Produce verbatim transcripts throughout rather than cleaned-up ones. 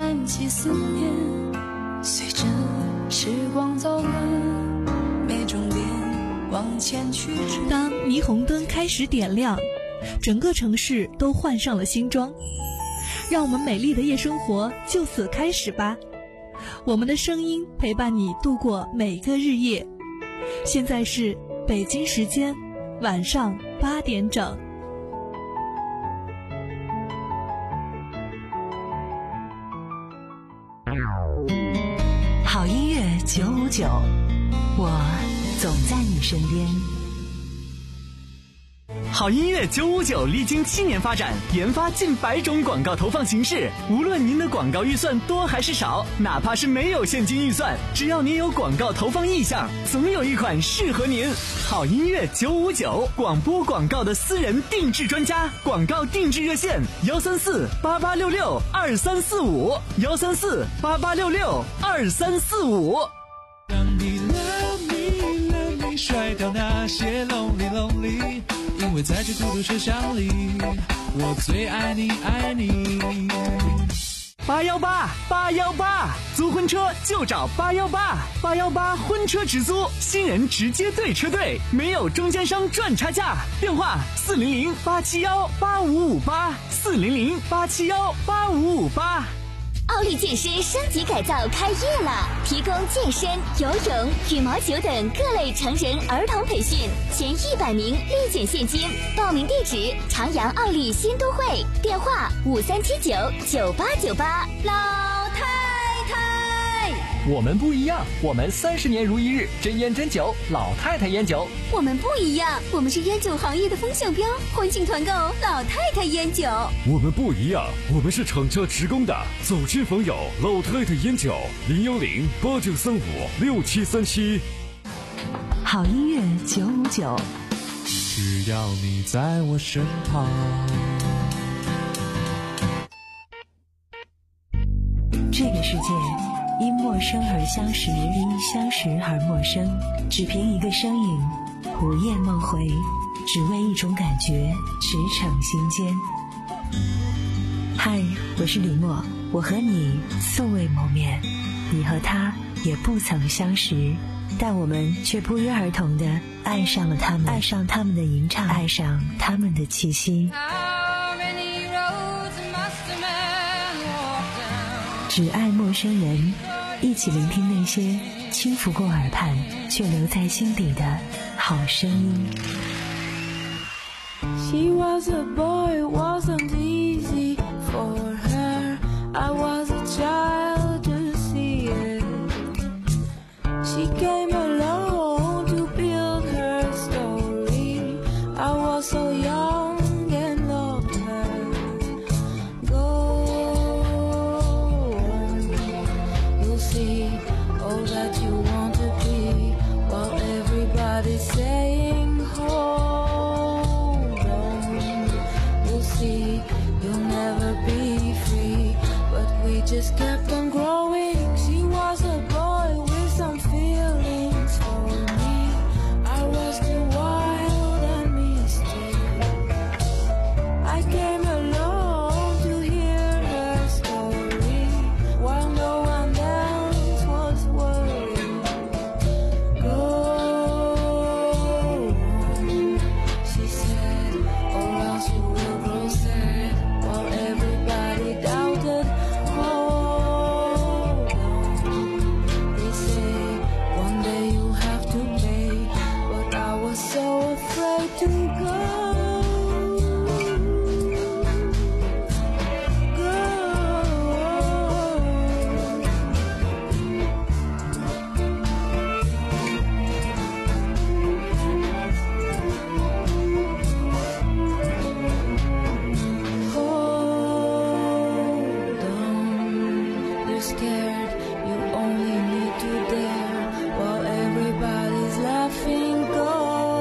燃起思念，随着时光走了，没终点，往前去追。 当霓虹灯开始点亮，整个城市都换上了新装，让我们美丽的夜生活就此开始吧。我们的声音陪伴你度过每个日夜。现在是北京时间晚上八点整。 好音乐九五九，我总在你身边。 好音乐九五九历经七年发展，研发近百种广告投放形式。无论您的广告预算多还是少，哪怕是没有现金预算，只要您有广告投放意向，总有一款适合您。好音乐九五九，广播广告的私人定制专家，广告定制热线：幺三四八八六六二三四五，幺三四八八六六二三四五。 让你 love me love me， 甩掉那些 lonely lonely。因为在这孤独车厢里，我最爱你爱你。 八幺八八幺八，租婚车就找八幺八，八幺八婚车直租，新人直接对车队，没有中间商赚差价。电话四零零八七幺八五五八，四零零八七幺八五五八。 奥利健身升级改造开业了，提供健身、游泳、羽毛球等各类成人儿童培训，前一百名立减现金。报名地址：长阳奥利新都会，电话五三七九九八九八。老太太， 我们不一样，我们三十年如一日，真烟真酒，老太太烟酒。 我们不一样，我们是烟酒行业的风向标，欢庆团购老太太烟酒。 我们不一样，我们是厂家职工的，走亲访友，老太太烟酒，零幺零八九三五六七三七。 好音乐九五九， 只要你在我身旁。 这个世界因陌生而相识，因相识而陌生，只凭一个声音，午夜梦回，只为一种感觉，驰骋心间。嗨，我是李默，我和你素未谋面，你和他也不曾相识，但我们却不约而同地爱上了他们，爱上他们的吟唱，爱上他们的气息。只爱陌生人，一起聆听那些轻拂过耳畔却留在心底的好声音。 She was a boy, it wasn't easy for her. I was a child to see it. She came alone to build her story. I was so young and loved her. Go on, you'll see all that you want to be, while everybody's saying hold on. You'll see you'll never be free, but we just kept on growing. She was a boy with some feelings for me. I was too wild and misty. I came along to hear her story, while no one else was worried. Go on, she said, or else you will grow sad, while everybody doubted. Hold on, they say one day you'll have to pay, but I was so afraid to go. Hold on, you're scared, you only need to dare, while everybody's laughing. Go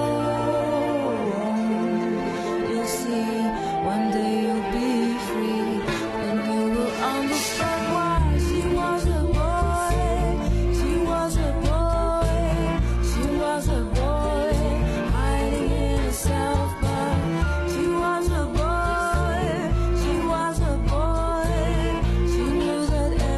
on, you'll see, one day you'll be free, and you will understand why. She was a boy, she was a boy, she was a boy, hiding in herself, but she was a boy, she was a boy, she knew that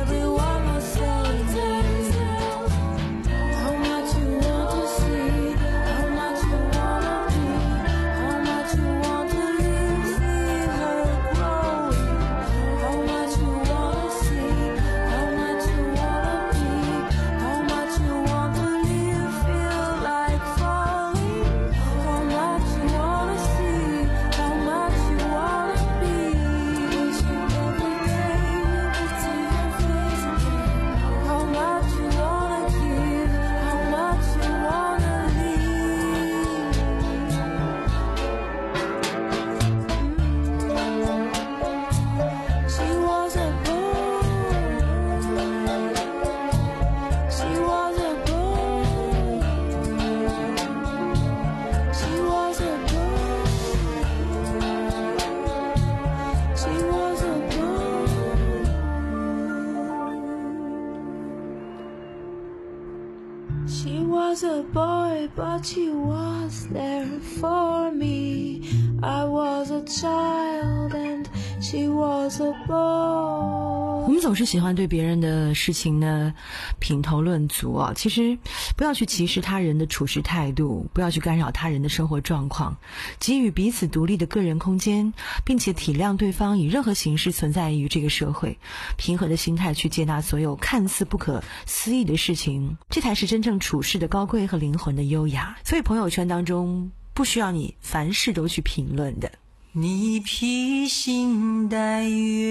She was a boy, but she was there for me. I was a child and she was a boy. 我们总是喜欢对别人的事情呢品头论足啊，其实不要去歧视他人的处事态度，不要去干扰他人的生活状况，给予彼此独立的个人空间，并且体谅对方以任何形式存在于这个社会，平和的心态去接纳所有看似不可思议的事情，这才是真正处事的高贵和灵魂的优雅。所以朋友圈当中不需要你凡事都去评论的。 你披星戴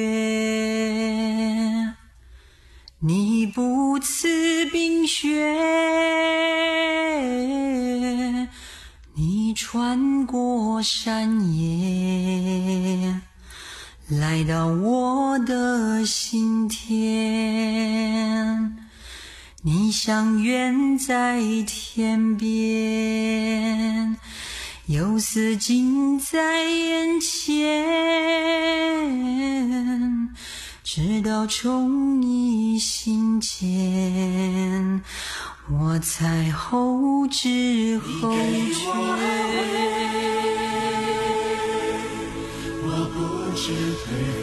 月，你不辞冰雪，你穿过山野，来到我的心田。你像远在天边，又似近在眼前，直到宠你心间，我才后知后觉。 我不知颓废，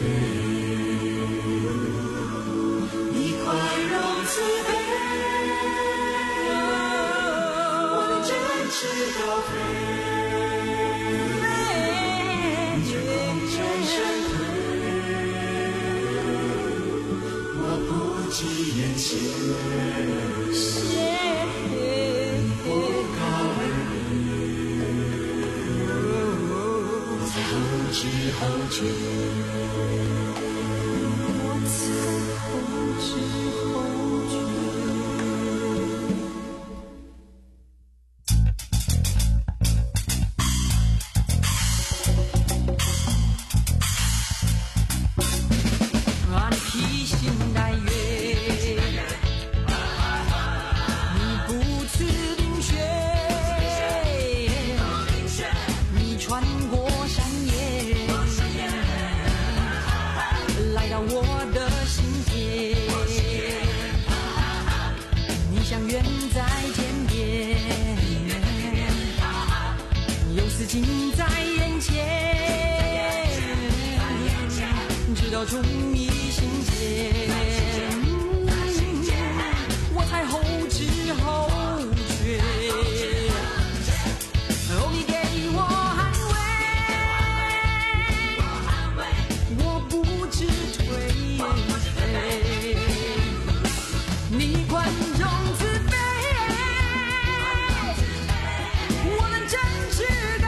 你宽容慈悲，我能展翅高飞。只言谢不告而别，才后知后觉，我才后知后觉。 啊，你披星戴月，近在眼前，直到宠你心间，我才后知后觉。哦，你给我安慰，我不知颓废，你宽容慈悲，我能真挚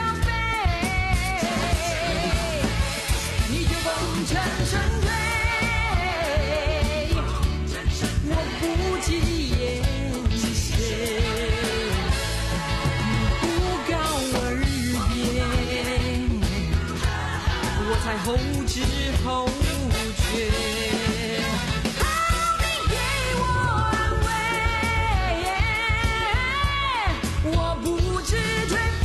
沉沉醉，我不计言谢，不告而别，我才后知后觉。你给我安慰，我不知颓废，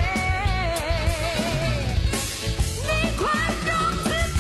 你宽容慈悲，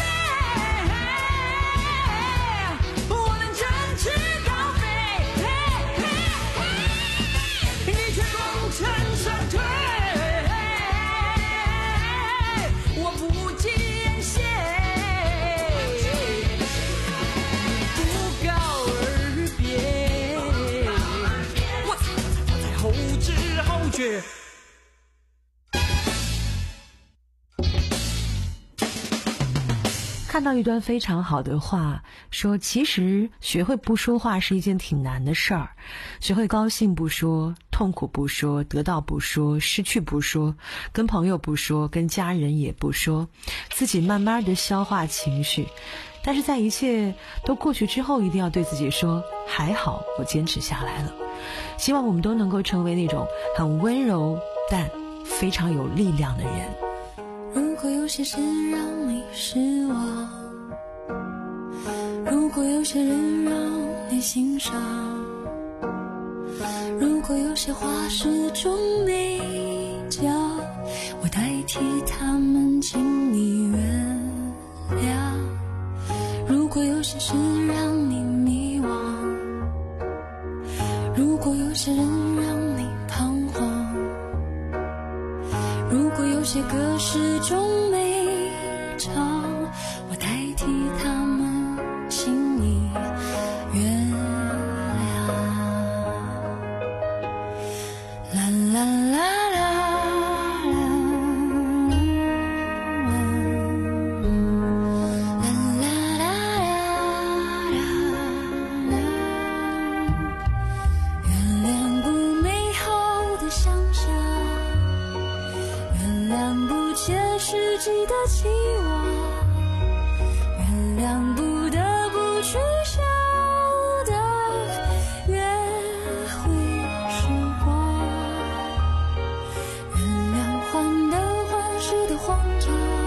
看到一段非常好的话，说其实学会不说话是一件挺难的事儿，学会高兴不说，痛苦不说，得到不说，失去不说，跟朋友不说，跟家人也不说，自己慢慢的消化情绪，但是在一切都过去之后，一定要对自己说，还好我坚持下来了。希望我们都能够成为那种很温柔但非常有力量的人。 如果有些事让你失望，如果有些人让你心伤，如果有些话始终没讲，我代替他们请你原谅。如果有些事让你迷惘，如果有些人些歌是种美照，我代替他们，请你原谅。啦啦啦啦世纪的期望，原谅不得不取消的约会时光，原谅患得患失的慌张，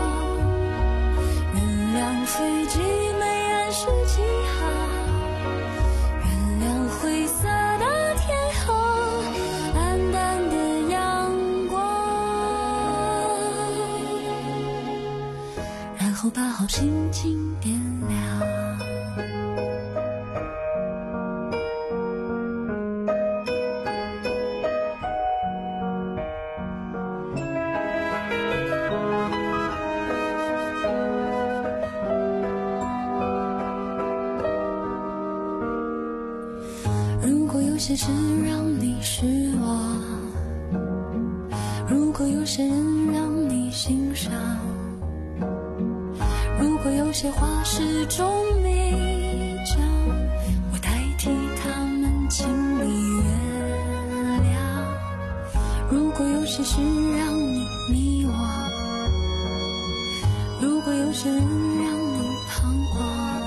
原谅飞机没按时起航，原谅灰色的天空，暗淡的阳光，然后把好心情点亮。如果有些事让你失望，如果有些人让你欣赏，如果有些话是种美讲，我代替他们，请你原谅。如果有些事让你迷惘，如果有些人让你彷徨，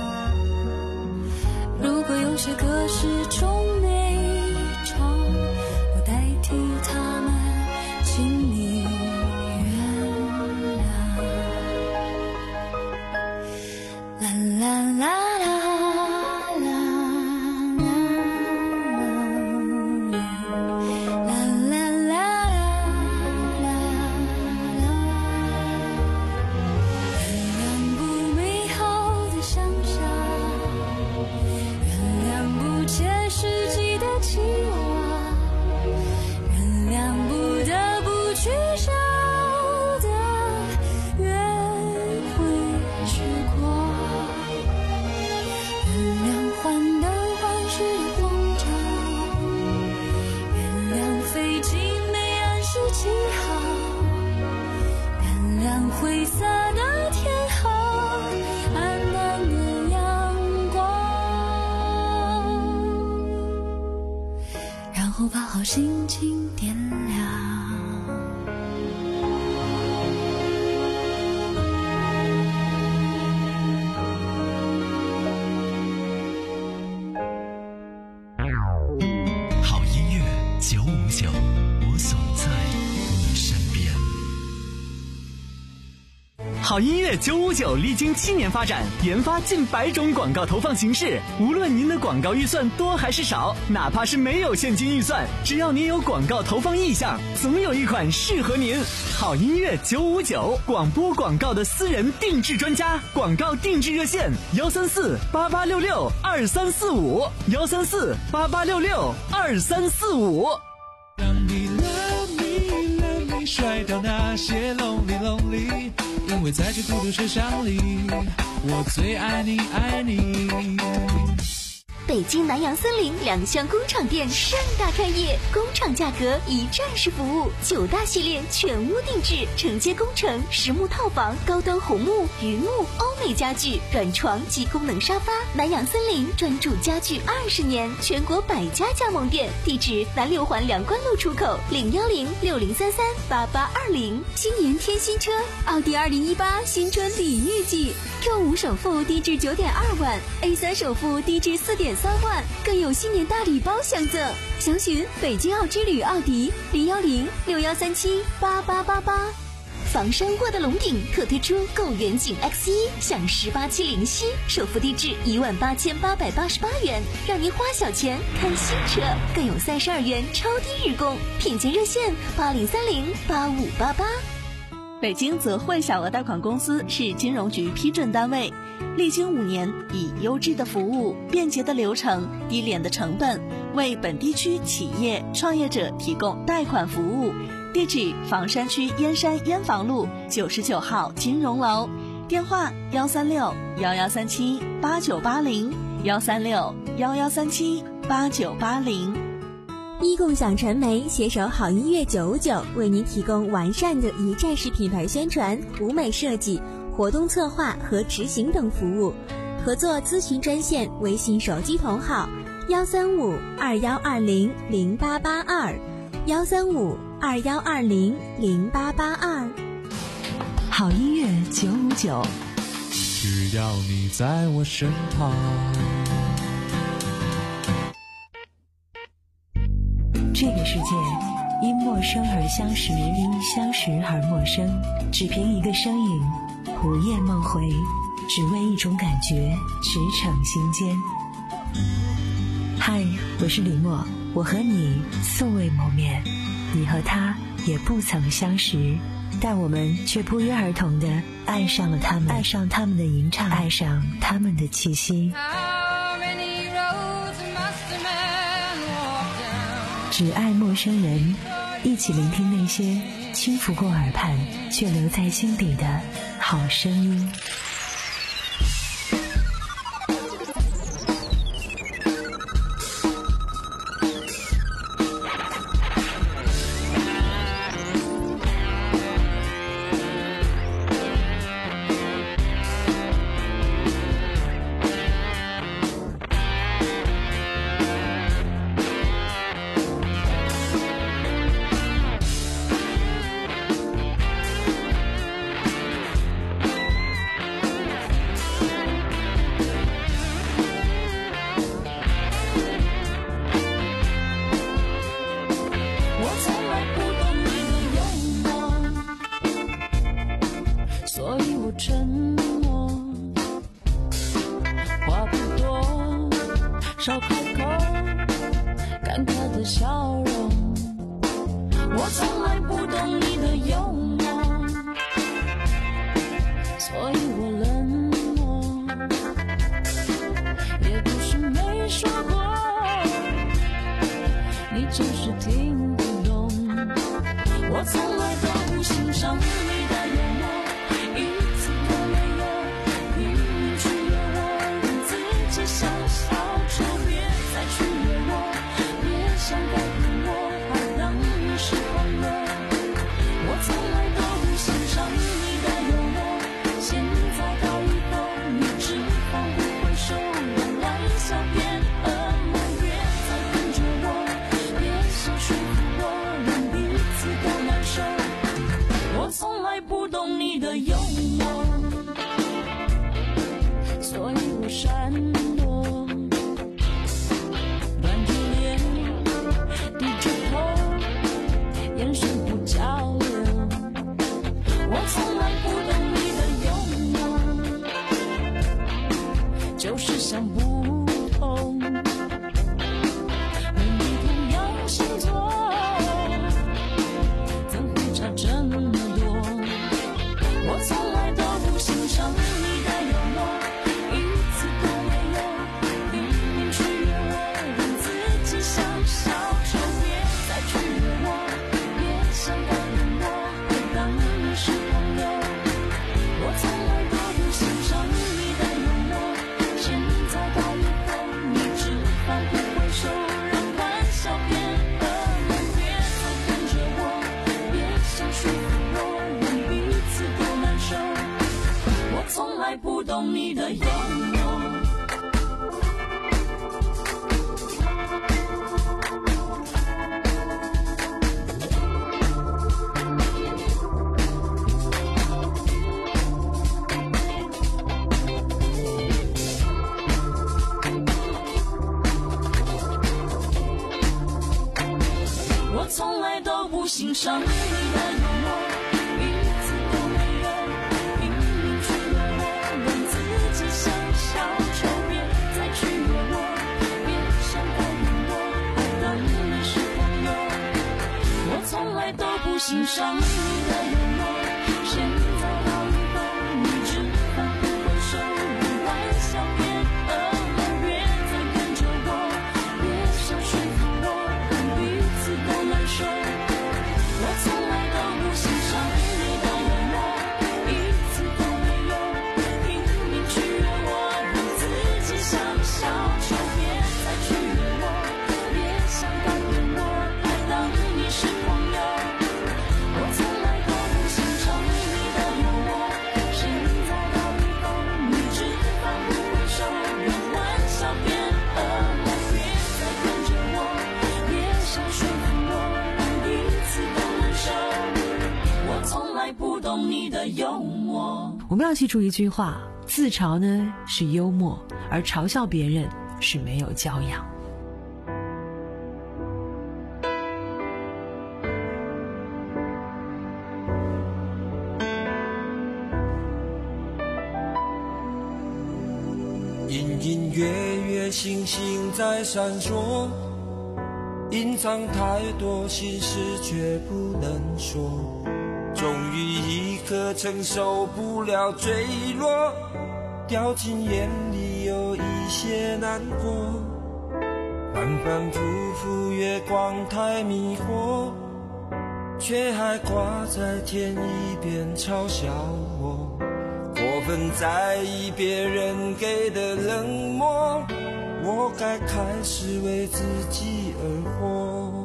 如果有些歌是种美唱，我代替他们，请你原谅。啦啦啦啦灰色的天空，暗淡的阳光，然后把好心情点亮。 好音乐九五九，我总在你身边。 好音乐九五九历经七年发展，研发近百种广告投放形式。无论您的广告预算多还是少，哪怕是没有现金预算，只要您有广告投放意向，总有一款适合您。好音乐九五九，广播广告的私人定制专家，广告定制热线：幺三四八八六六二三四五，幺三四八八六六二三四五。 让你 love me love me 甩掉那些 lonely lonely， 因为在这孤独车厢里，我最爱你爱你。 北京南阳森林两厢工厂店盛大开业，工厂价格一站式服务，九大系列全屋定制，承接工程、实木套房、高端红木、榆木、欧美家具、软床及功能沙发。南阳森林专注家具二十年，全国百家加盟店，地址南六环梁关路出口零幺零六零三三八八二零。新年添新车，奥迪二零一八新春礼遇季 ，Q 五首付低至九点二万 ，A 三首付低至四点三万，更有新年大礼包相赠。详询北京奥之旅奥迪零幺零六幺三七八八八八。房山沃德龙顶特推出购远景 X 一，享十八期零息，首付低至一万八千八百八十八元，让您花小钱看新车，更有三十二元超低日供，品鉴热线八零三零八五八八。 北京泽汇小额贷款公司是金融局批准单位，历经五年，以优质的服务、便捷的流程、低廉的成本，为本地区企业创业者提供贷款服务。地址：房山区燕山燕房路九十九号金融楼，电话：幺三六幺幺三七八九八零，幺三六幺幺三七八九八零。 一共享传媒携手好音乐九五九，为您提供完善的一站式品牌宣传、舞美设计、活动策划和执行等服务。合作咨询专线：微信手机同号幺三五二幺二零零八八二，幺三五二幺二零零八八二。 好音乐九五九， 只要你在我身旁。 这个世界因陌生而相识，因相识而陌生，只凭一个身影，午夜梦回，只为一种感觉，驰骋心间。嗨，我是李默，我和你素未谋面，你和他也不曾相识，但我们却不约而同地爱上了他们，爱上他们的吟唱，爱上他们的气息。只爱陌生人，一起聆听那些轻拂过耳畔却留在心底的好声音。 少开口，尴尬的笑容。我从来不懂你的幽默，所以我冷漠。也不是没说过，你就是听不懂。我从来都不欣赏你的幽默，一次都没有。明明取悦我，让自己想小丑，别再取悦我，别想改变我，还当你是朋友。我从来都不欣赏你的幽默，现在到以后，你只放不回手，让玩笑变噩梦，别再跟着我，别想说服我，让彼此都难受。我从来不懂你的幽默，所以我闪躲，板着脸，低着头，眼神不交流。我从来不懂你的幽默，就是想不通。和你同样星座，怎会差这么多？我从来都不欣赏你的幽默，一次都没有。明明取悦我，让自己像小丑，别再取悦我，别想改变我，还当你是朋友。我从来都不欣赏你的幽默，现在到以后，你只放不回手，让玩笑变噩梦，别再跟着我，别想说服我，让彼此都难受。我从来不懂你的幽默。我从来都不欣赏你的幽默，一次都没有。明明取悦我，让自己像小丑，别再取悦我，别想改变我，还当你是朋友。我从来都不欣赏你的幽默，现我们要记住一句话，自嘲呢是幽默，而嘲笑别人是没有教养。 隐隐约约星星在闪烁，隐藏太多心事却不能说，终于一刻承受不了坠落，掉进眼里有一些难过，反反复复月光太迷惑，却还挂在天一边嘲笑我，过分在意别人给的冷漠，我该开始为自己而活，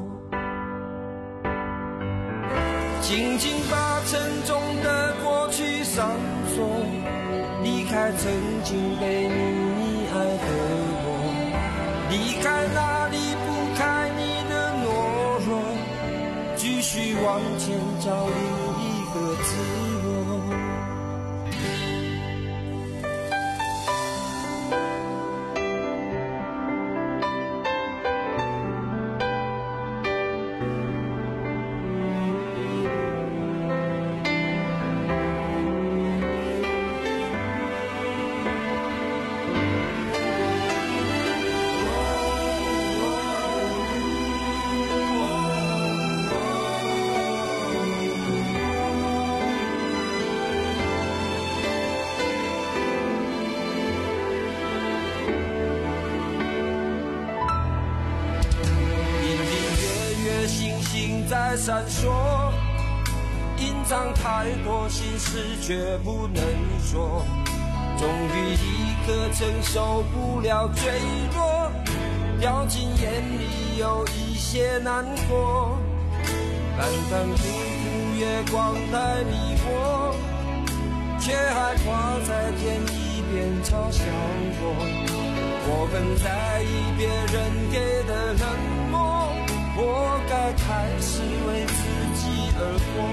紧紧把沉重的过去上锁，离开曾经被你爱的我，离开那离不开你的懦弱，继续往前找另一个自我。在闪烁，隐藏太多心事却不能说，终于一刻承受不了坠落，掉进眼里有一些难过，反反复复月光太迷惑，却还挂在天一边嘲笑我，过分在意别人给的冷漠，我该开始为自己而活，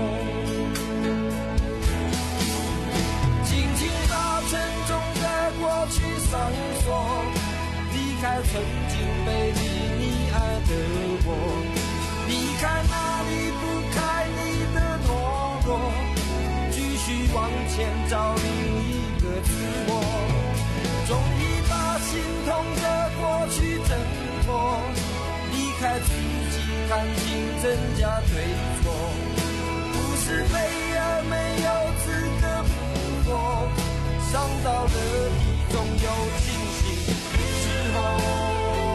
紧紧把沉重的过去上锁，离开曾经被你爱的我，离开那离不开你的懦弱，继续往前找另一个自我，终于把心痛的过去挣脱，离开自己看清真假对错，不是非而没有资格复活，伤到了底总有清醒的时候。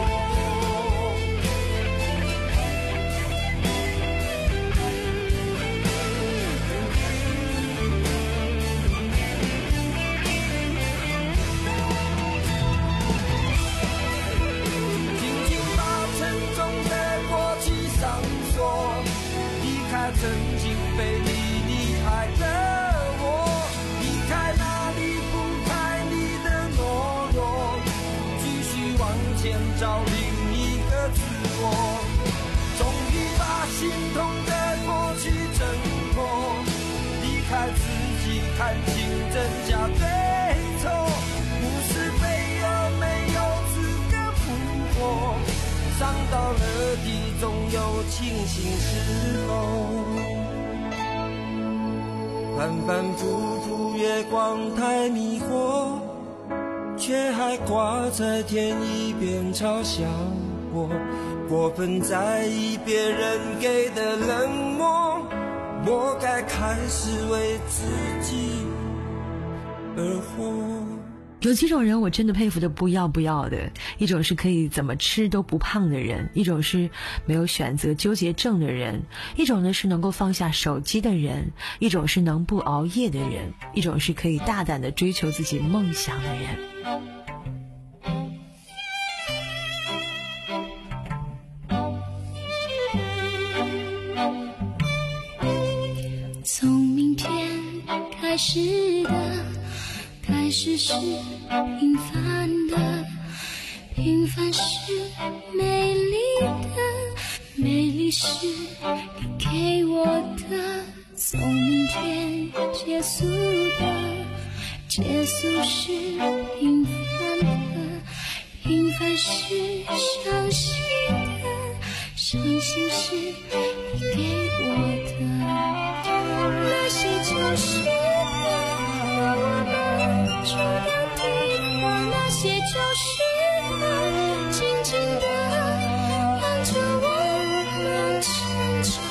曾经被你溺爱的我，离开那离不开你的懦弱，继续往前找另一个自我，终于把心痛的过去挣脱，离开自己看清真假对错，不是非而没有资格复活，伤到了底总有清醒时候，反反复复月光太迷惑，却还挂在天一边嘲笑我，过分在意别人给的冷漠，我该开始为自己而活。 有几种人我真的佩服的不要不要的，一种是可以怎么吃都不胖的人，一种是没有选择纠结症的人，一种呢是能够放下手机的人，一种是能不熬夜的人，一种是可以大胆的追求自己梦想的人。 从明天开始的开始是平凡的，平凡是美丽的，美丽是你给我的。从明天结束的结束是平凡的，平凡是伤心的，伤心是你给我的，那些旧时光，我们住的地方，那些旧时光，静静的让着我们成长。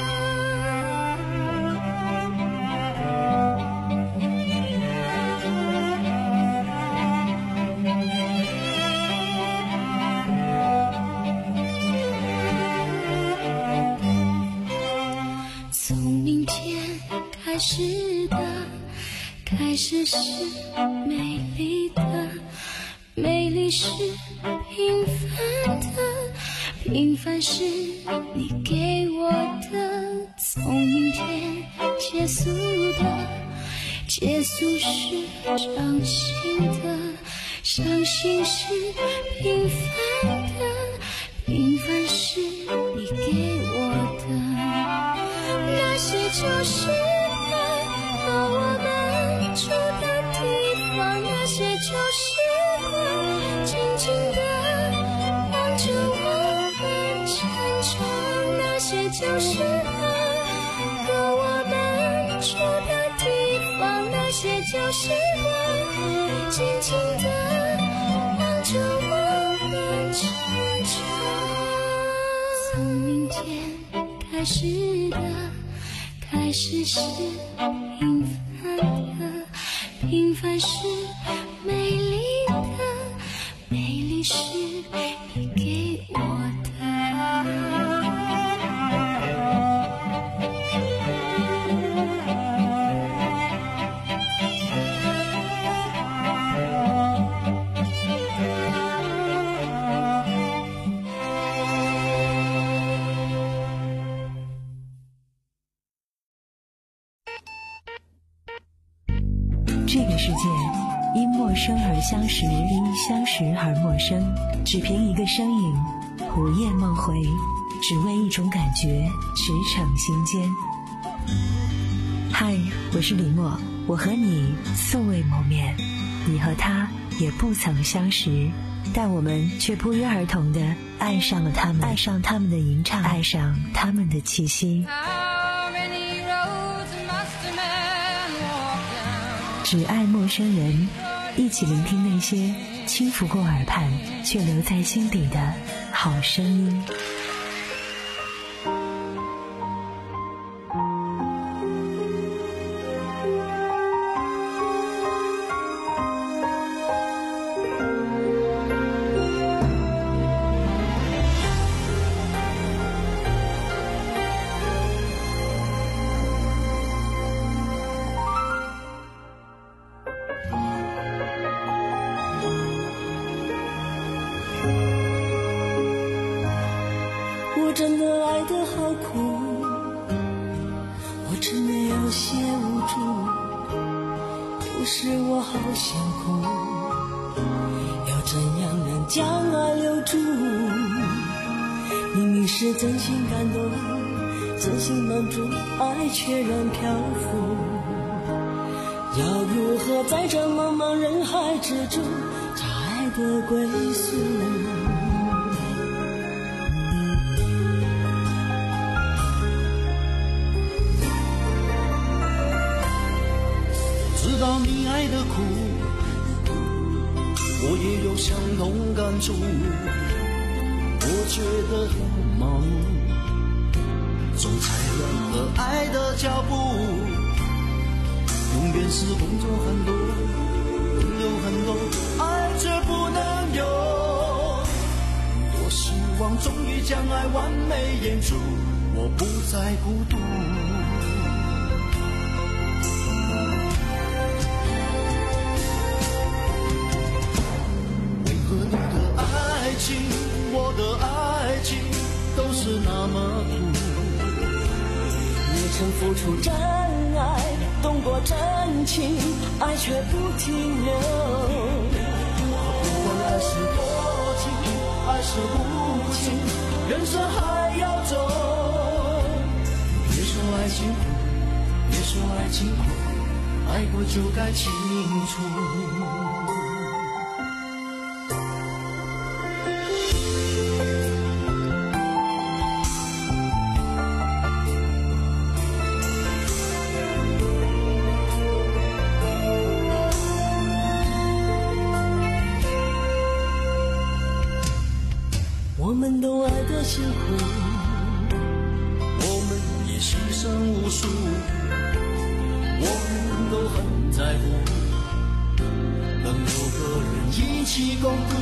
从明天开始的，开始是美丽的，美丽是平凡的，平凡是你给我的。从明天结束的，结束是伤心的，伤心是平凡的，平凡是你给我的。那些旧时光和我们住的地方，那些旧时光静静的让着我们成长，那些旧时光和我们住的地方，那些旧时光静静的让着我们成长。从明天开始的，开始是平凡的，平凡是美丽的，美丽是你给我的。 这个世界因陌生而相识，因相识而陌生，只凭一个身影，午夜梦回，只为一种感觉，驰骋心间。嗨，我是李默，我和你素未谋面，你和他也不曾相识，但我们却不约而同地爱上了他们，爱上他们的吟唱，爱上他们的气息。只爱陌生人，一起聆听那些轻拂过耳畔却留在心底的好声音。 我真的爱得好苦，我真的有些无助，有时我好想哭，要怎样能将爱留住？明明是真心感动，真心满足，爱却让漂浮，要如何在这茫茫人海之中找爱的归宿？ 知道你爱的苦，我也有相同感触，我觉得很忙碌，总踩乱了爱的脚步，永远是工作很多，人有很多，爱却不能有，多希望终于将爱完美演出，我不再孤独。我的爱情都是那么苦， 你曾付出真爱，动过真情，爱却不停留。 不管爱是多情，爱是无情，人生还要走。别说爱情苦，别说爱情苦，爱过就该轻楚。我们都爱得辛苦，我们也牺牲无数，我们都很在乎，能有个人一起共度，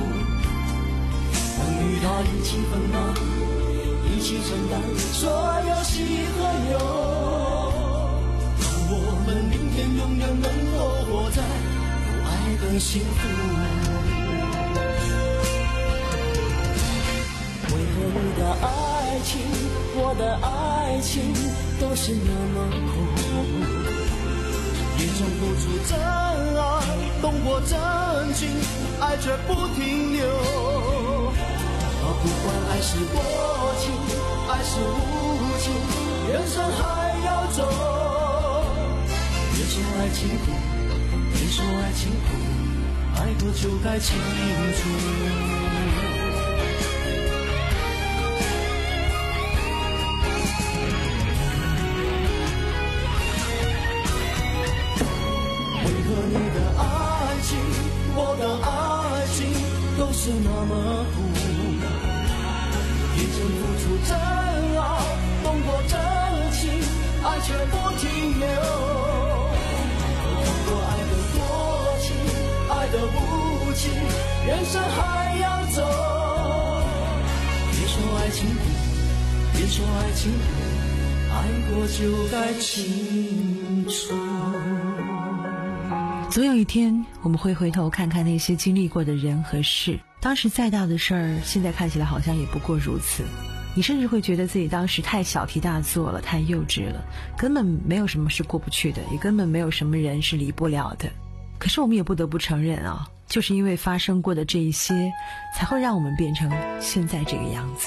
能与他一起分担，一起承担所有喜和忧，让我们明天永远能够活在有爱更幸福。为何你的爱情，我的爱情都是那么苦，也曾付出真爱，动过真情，爱却不停留。啊，不管爱是多情，爱是无情，人生还要走。别说爱情苦，别说爱情苦，爱过就该清楚。你的爱情，我的爱情都是那么苦，也曾付出真爱，动过真情，爱却不停留。看过爱的多情，爱的无情，人生还要走。别说爱情苦，别说爱情苦，爱过就该清楚。 总有一天我们会回头看看那些经历过的人和事，当时再大的事儿，现在看起来好像也不过如此。你甚至会觉得自己当时太小题大做了，太幼稚了，根本没有什么是过不去的，也根本没有什么人是离不了的。可是我们也不得不承认啊，就是因为发生过的这一些，才会让我们变成现在这个样子。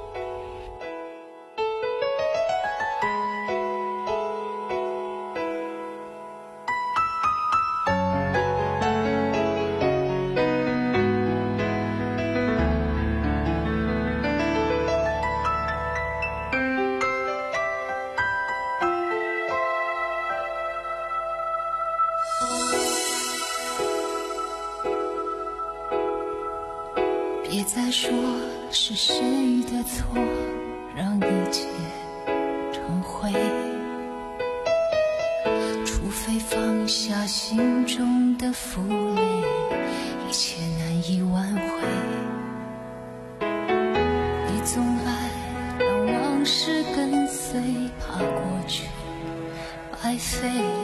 别再说是谁的错，让一切成灰，除非放下心中的负累，一切难以挽回。你总爱让往事跟随，怕过去白费。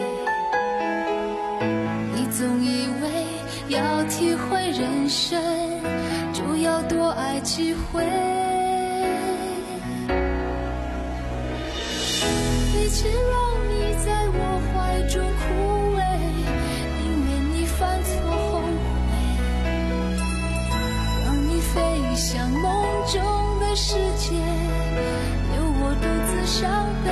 你总以为要体会人生，就要多爱几回，与其让你在我怀中枯萎，宁愿你犯错后悔，让你飞向梦中的世界，留我独自伤悲。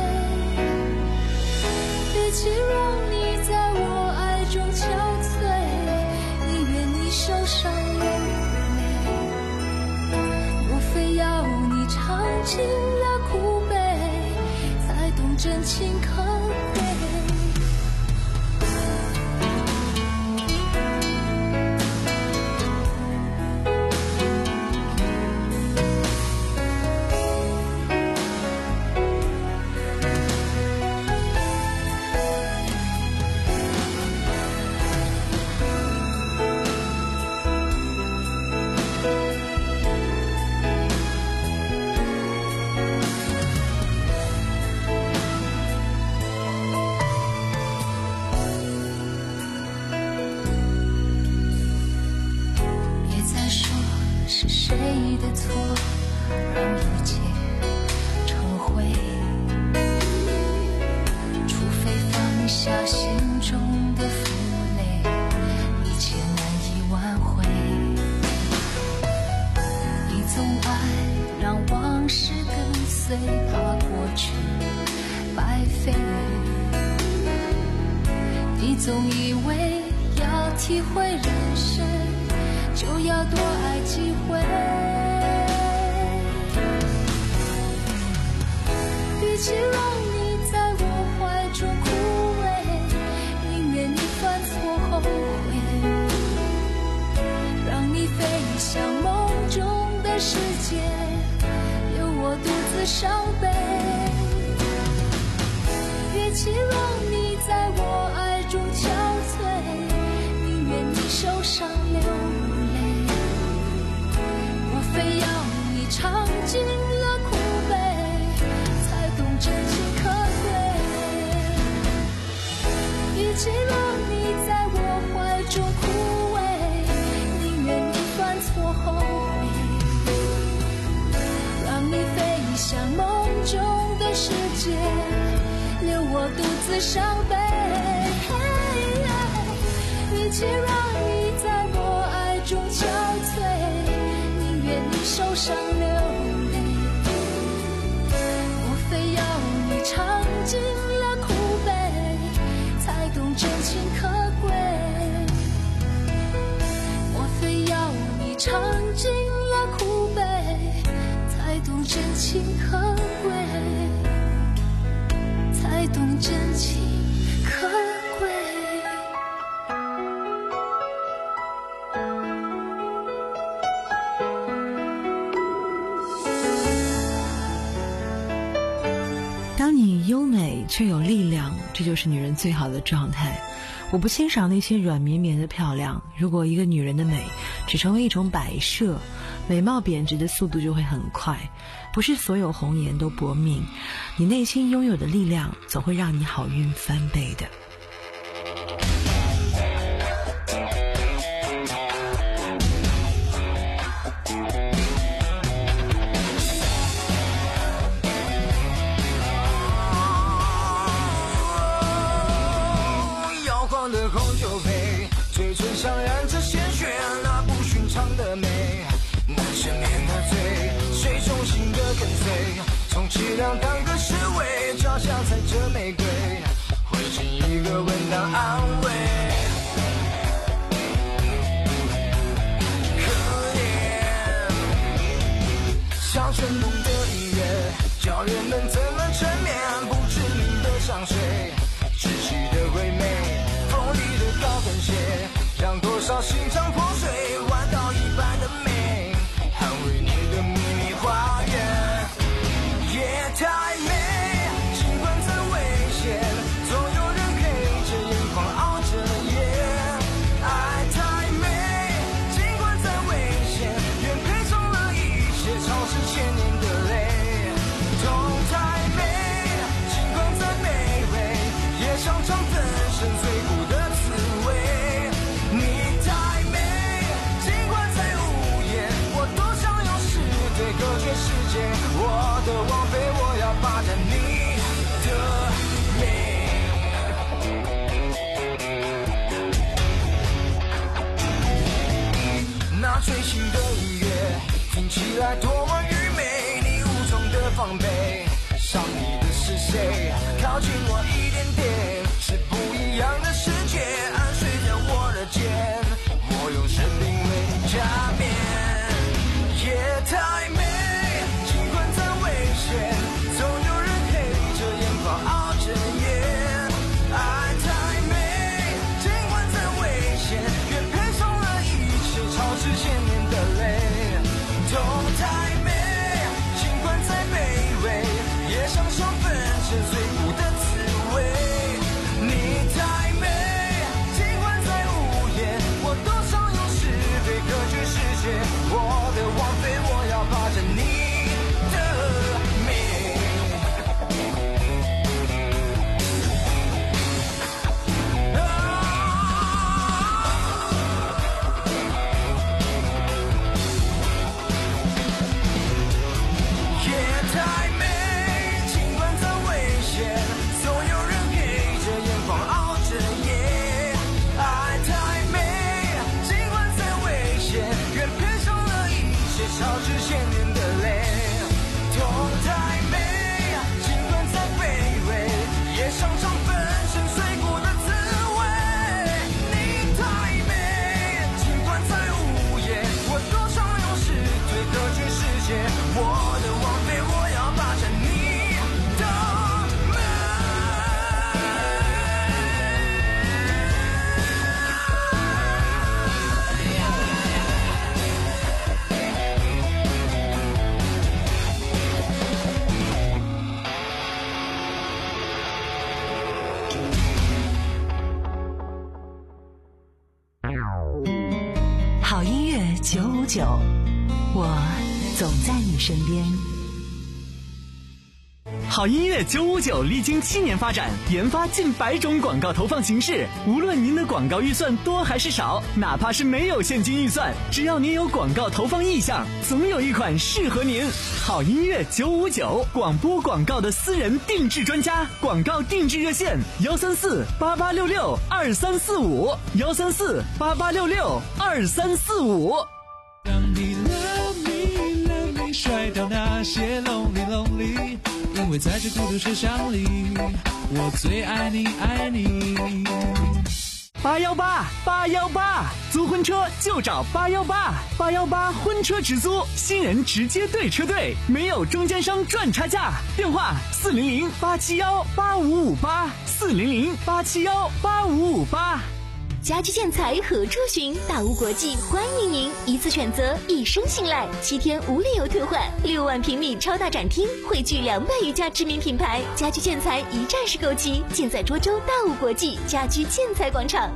与其让你在我爱中憔悴，宁愿你受伤尝尽了苦悲，才懂真情可贵。是谁的错，让一切成灰，除非放下心中的负累，一切难以挽回。你总爱让往事跟随，怕过去白费。 你总以为要体会人生，就要多爱几回。与其让你在我怀中枯萎，宁愿你犯错后悔，让你飞向梦中的世界，留我独自伤悲。与其让你在我爱中憔悴，宁愿你受伤流泪。若非要你尝尽了苦悲，才懂真情可贵。与其让你在我怀中枯萎，宁愿你犯错后悔，让你飞向梦中的世界，留我独自伤悲。与其让你在我爱中憔悴，宁愿你受伤流泪。莫非要你尝尽了苦悲，才懂真情可贵？莫非要你尝尽了苦悲，才懂真情可贵？才懂真情可贵。 当你优美却有力量，这就是女人最好的状态。我不欣赏那些软绵绵的漂亮，如果一个女人的美只成为一种摆设，美貌贬值的速度就会很快。不是所有红颜都薄命，你内心拥有的力量总会让你好运翻倍的。 摇晃的红酒杯，嘴唇上染着鲜血，那不寻常的美，难赦免的罪，谁忠心的跟随，充其量当个侍卫，脚下踩着玫瑰，会是一个稳当安慰。可怜像旋律的音乐，叫人们怎么沉眠，不知名的香水，窒息的唯美，锋利的高跟鞋，让多少心肠破碎，弯刀一般的美，捍卫你的秘密花园。夜太美，尽管再危险，总有人陪着眼眶熬着夜。爱太美，尽管再危险，愿配送了一切超市千年的泪。痛太美，尽管再卑微，也尝尝粉身碎骨的滋味。你太美，尽管再无言，我多想用诗对隔绝世界。我的王妃，我要霸占你的美。那追星的音乐听起来多么愚昧，你无从的防备，伤你的是谁？靠近我一点点，是不一样的世界，按睡着我的肩，我用生命为加冕。夜太美，尽管再危险，总有人陪着眼眶熬着夜。爱太美，尽管再危险，愿配送了一切超之千年的泪。痛太美，尽管再卑微，也想尝粉身碎骨的滋味。你太美，尽管再无言，我多想用是非隔绝世界。我的王妃，我要霸占你的美。夜太美，尽管再危险，总有人陪着眼眶熬着夜。爱太美，尽管再危险，愿配送了一切超之千年的泪。痛太美，尽管再卑微，也尝尝粉身碎骨的滋味。 九，我总在你身边。 好音乐九五九历经七年发展，研发近百种广告投放形式。无论您的广告预算多还是少，哪怕是没有现金预算，只要您有广告投放意向，总有一款适合您。好音乐九五九，广播广告的私人定制专家，广告定制热线：幺三四八八六六二三四五，幺三四八八六六二三四五。 让你 love me love me 甩掉那些 lonely lonely， 因为在这孤独车厢里，我最爱你爱你。 八幺八八幺八，租婚车就找八幺八，八幺八婚车直租，新人直接对车队，没有中间商赚差价。电话四零零八七幺八五五八，四零零八七幺八五五八。 家居建材何处寻？大屋国际欢迎您，一次选择，一生信赖，七天无理由退换，六万平米超大展厅，汇聚两百余家知名品牌，家居建材一站式购齐，建在涿州大屋国际家居建材广场。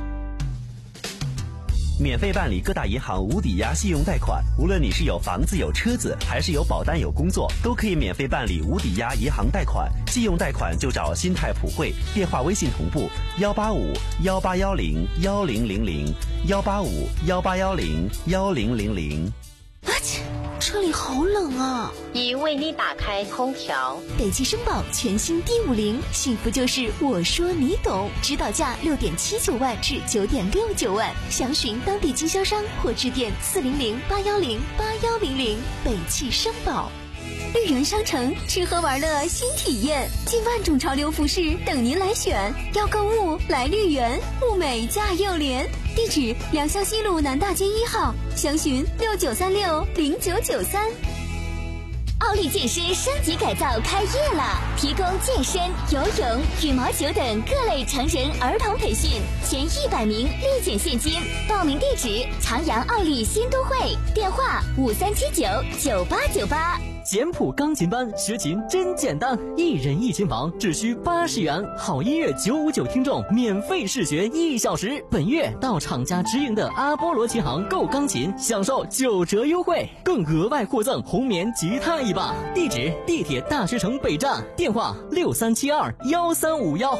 免费办理各大银行无抵押信用贷款，无论你是有房子有车子，还是有保单有工作，都可以免费办理无抵押银行贷款。信用贷款就找新泰普惠，电话微信同步幺八五幺八幺零幺零零零幺八五幺八幺零幺零零零。 啊切，车里好冷啊！ 已为你打开空调。 北汽绅宝全新 D 五零，幸福就是我说你懂，指导价六点七九万至九点六九万，详询当地经销商或致电四零零八幺零八幺零零。北汽绅宝。绿园商城吃喝玩乐新体验，近万种潮流服饰等您来选。要购物来绿园，物美价又廉。地址：良乡西路南大街一号，详询六九三六零九九三。奥利健身升级改造开业了，提供健身、游泳、羽毛球等各类成人儿童培训，前一百名立减现金。报名地址：长阳奥利新都会，电话五三七九九八九八。 简谱钢琴班学琴真简单，一人一琴房只需八十元，好音乐九五九听众免费试学一小时。本月到厂家直营的阿波罗琴行购钢琴，享受九折优惠，更额外获赠红棉吉他一把。地址：地铁大学城北站，电话六三七二幺三五幺。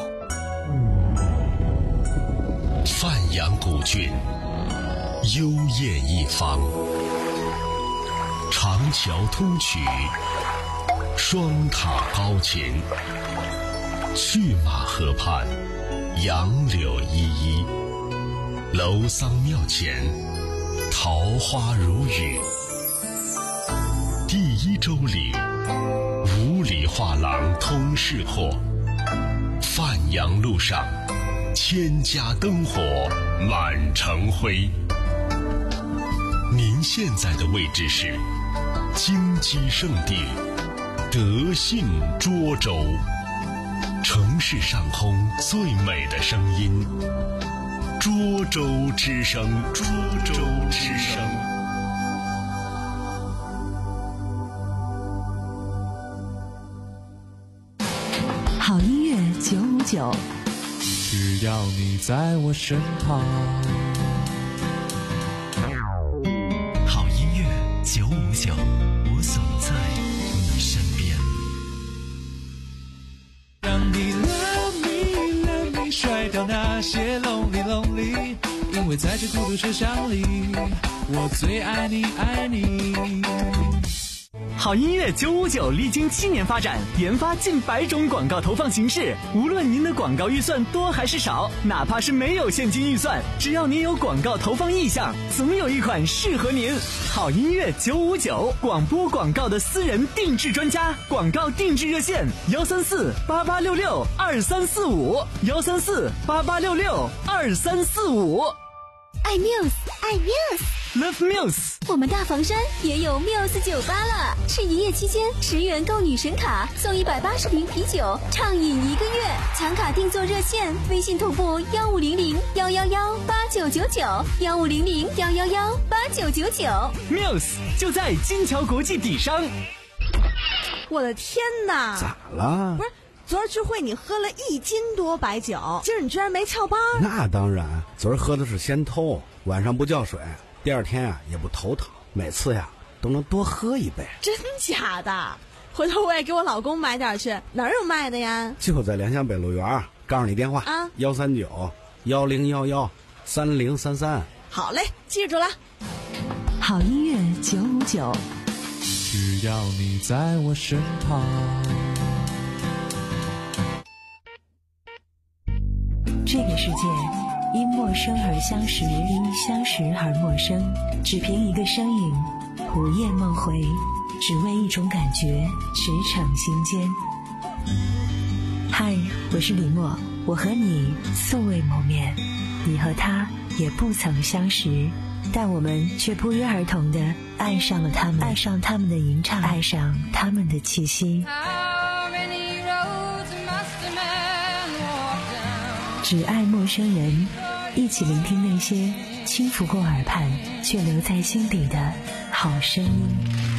范阳古郡，幽艳一方。长桥通衢，双塔高琴，去马河畔，杨柳依依，楼桑庙前，桃花如雨。第一周里，五里画廊通市货，范阳路上，千家灯火满城辉。您现在的位置是金鸡圣地德信涿州，城市上空最美的声音，涿州之声，涿州之声。 好音乐九五九， 只要你在我身旁。 好音乐九五九，我总在你身边。 让你 love me love me 甩掉那些 lonely lonely， 因为在这孤独车厢里，我最爱你爱你。 好音乐九五九历经七年发展，研发近百种广告投放形式。无论您的广告预算多还是少，哪怕是没有现金预算，只要您有广告投放意向，总有一款适合您。好音乐九五九，广播广告的私人定制专家，广告定制热线：幺三四八八六六二三四五，幺三四八八六六二三四五。 爱 Muse， 爱 Muse。Love Muse， 我们大房山也有 Muse 酒吧了，是营业期间十元购女神卡送一百八十瓶啤酒，畅饮一个月。抢卡定做热线，微信同步幺五零零幺幺幺八九九九，幺五零零幺幺幺八九九九。 Muse 就在金桥国际底商。 我的天哪！ 咋了？ 不是。昨儿聚会你喝了一斤多白酒，今儿你居然没翘班？ 那当然，昨儿喝的是鲜偷，晚上不叫水，第二天啊也不头疼。 每次呀都能多喝一杯。 真假的？回头我也给我老公买点去。哪儿有卖的呀？ 就在联想北路园，告诉你电话啊， 幺三九幺零幺幺三零三三。 好嘞，记住了。 好音乐九五九， 只要你在我身旁。 这个世界因陌生而相识，因相识而陌生，只凭一个身影，午夜梦回，只为一种感觉，驰骋心间。嗨，我是李默，我和你素未谋面，你和他也不曾相识，但我们却不约而同地爱上了他们，爱上他们的吟唱，爱上他们的气息。只爱陌生人，一起聆听那些轻拂过耳畔却留在心底的好声音。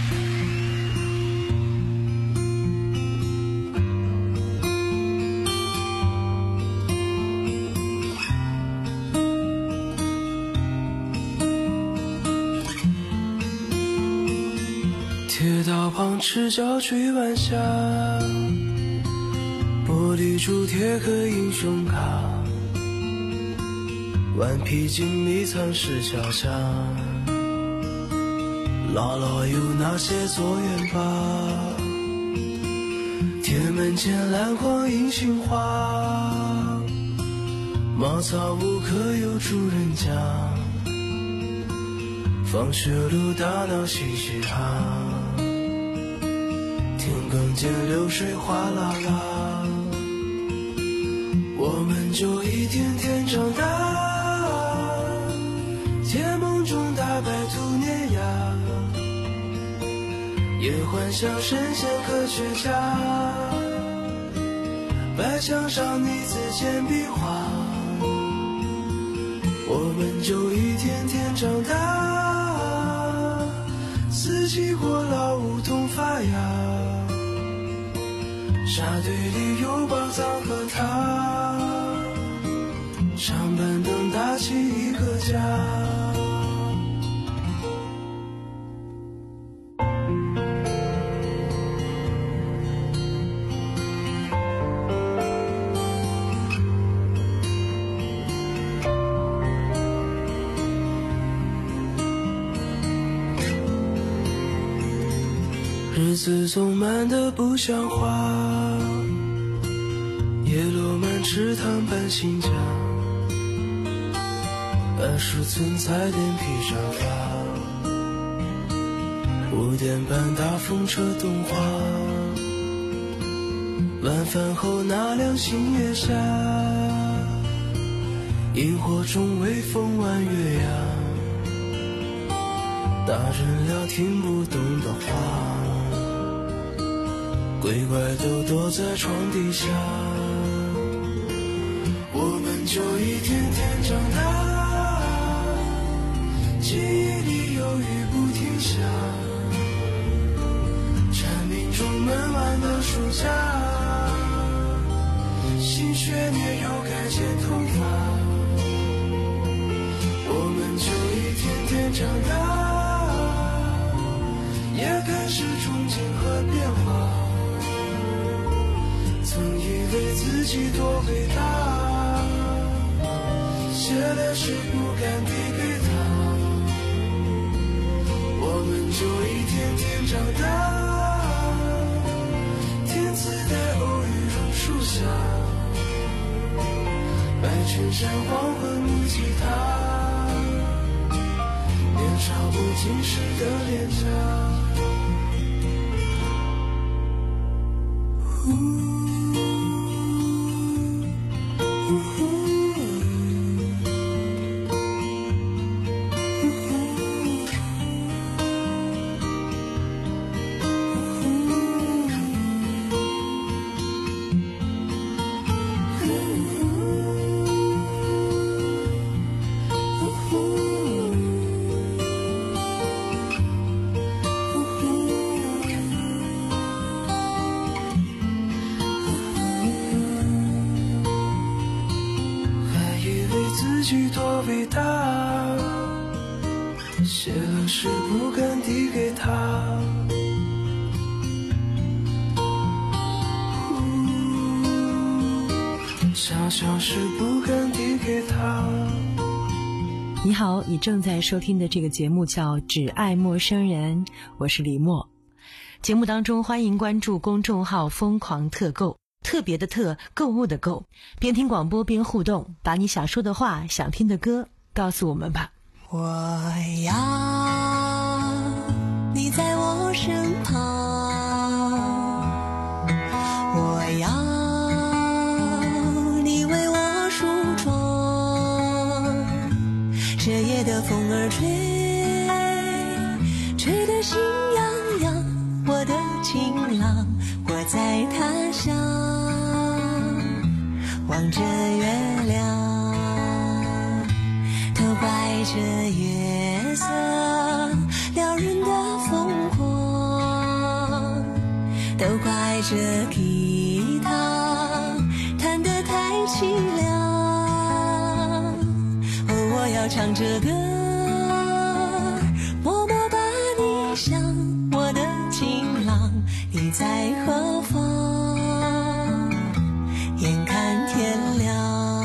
铁道旁赤脚追晚霞，玻璃珠贴刻英雄卡，顽皮筋迷藏石桥下，姥姥有那些作业吧，铁门前篮筐银杏花，茅草屋可有住人家，放学路打闹嘻嘻哈，田埂间流水哗啦啦，我们就一天天长大，甜梦中打败兔年呀，也幻想神仙科学家，白墙上你字简笔画，我们就一天天长大，四季过老梧桐发芽，沙堆里有宝藏和他，长板凳搭起一个家。日子总慢得不像话，叶落满池塘搬新家，二十寸彩电披上发，五点半大风车动画，晚饭后那凉星月下，萤火中微风弯月牙，大人聊听不懂的话，鬼怪都躲在床底下，我们就一天天长大，记忆里有雨不停下，蝉鸣中闷完的暑假，新学年又该剪头发，我们就一天天长大，也开始憧憬和变化，曾以为自己多伟大，写的诗不敢递给他，我们就一天天长大，天自带偶遇榕树下，白衬衫黄昏木吉他，年少不经事的脸颊。自己多伟大，写写了诗不敢递给他，想想是不敢递给他。 你好，你正在收听的这个节目叫《只爱陌生人》，我是李默。节目当中欢迎关注公众号疯狂特购，特别的特，购物的购，边听广播边互动，把你想说的话，想听的歌告诉我们吧。 我要你在我身旁，我要你为我梳妆，这夜的风儿吹，吹得心痒痒，我的情郎，我在他乡望着月亮，都怪这月色撩人的疯狂，都怪这吉他弹得太凄凉。哦，我要唱着歌，默默把你想，我的情郎，你在何方？眼看天亮。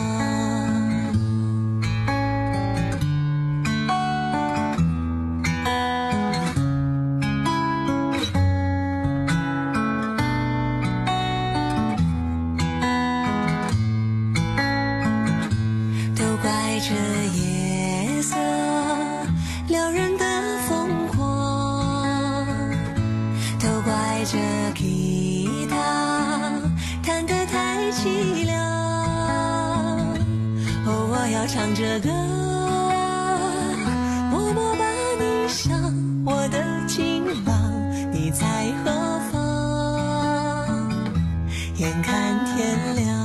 这夜色撩人的疯狂，都怪这吉他弹得太凄凉。哦，我要唱着歌，默默把你想，我的情郎，你在何方？眼看天亮。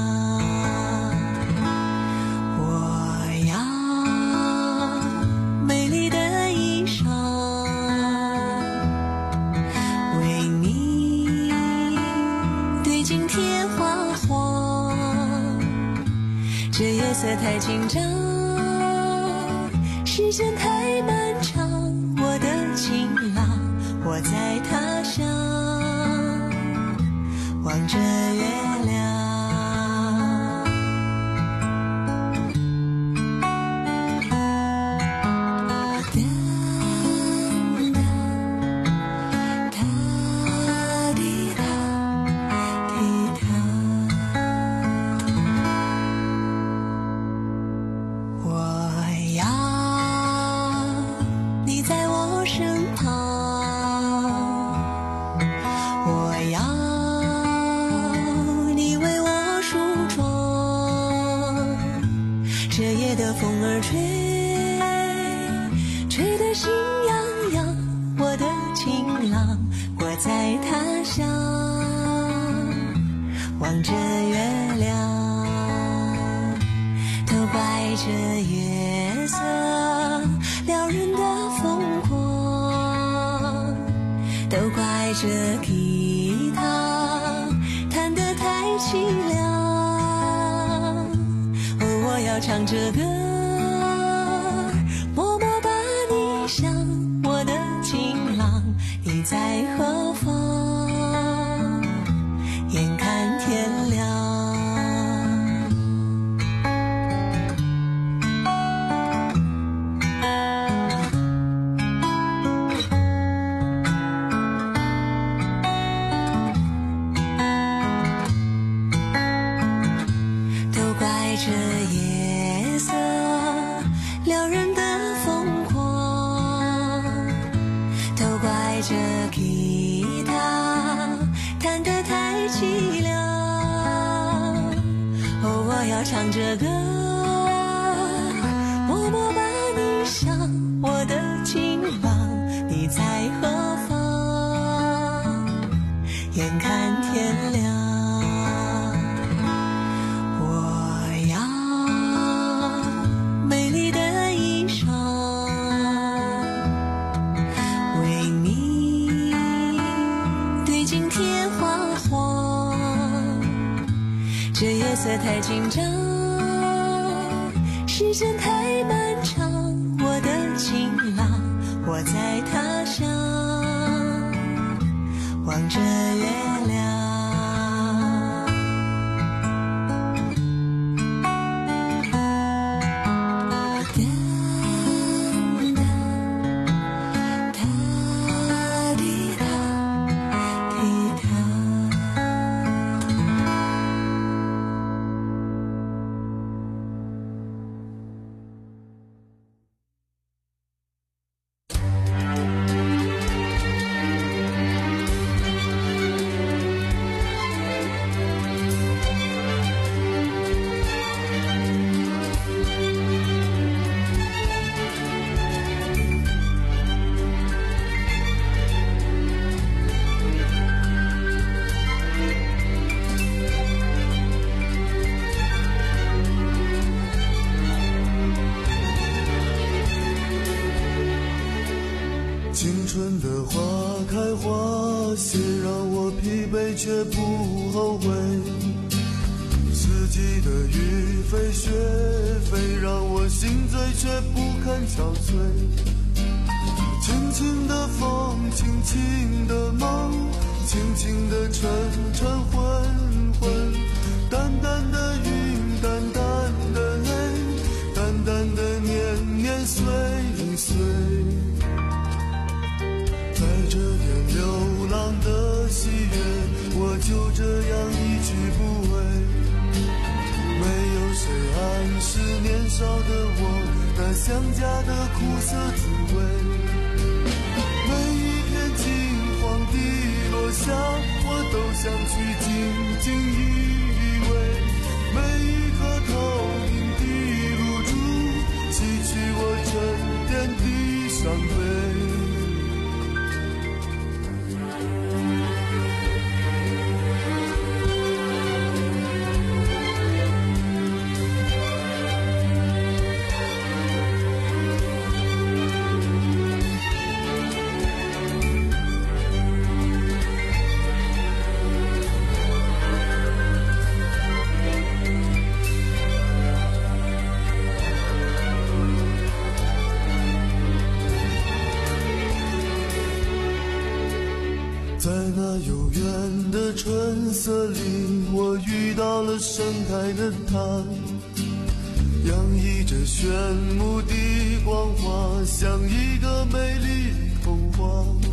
这夜色太紧张，时间太漫长，我的情郎，我在他乡望着月亮。的风儿吹，吹得心痒痒，我的情郎，我在他乡望着月亮，都怪这月色撩人的疯狂，都怪这吉他弹得太凄凉。我要唱着歌，默默把你想，我的情郎，你在何方？眼看天亮。都怪这夜色撩人的疯狂，都怪这吉他弹得太凄凉。哦，我要唱着歌，默默把你想，我的情郎，你在何方？眼看天亮。这夜色太紧张，时间太漫长，我的情郎，我我在他乡望着月亮。 青春的花开花谢，让我疲惫却不后悔。四季的雨飞雪飞，让我心醉却不堪憔悴。轻轻的风，轻轻的梦，轻轻的晨晨昏昏，淡淡的云，淡淡的泪，淡淡的年年岁岁。在这点流浪的喜悦，我就这样一去不回。没有谁暗示年少的我那想家的苦涩滋味。每一片金黄的落下，我都想去静静依偎。每一颗透明的露珠，洗去我沉淀的伤悲。在那悠远的春色里，我遇到了盛开的她，洋溢着炫目的光华，像一个美丽童话。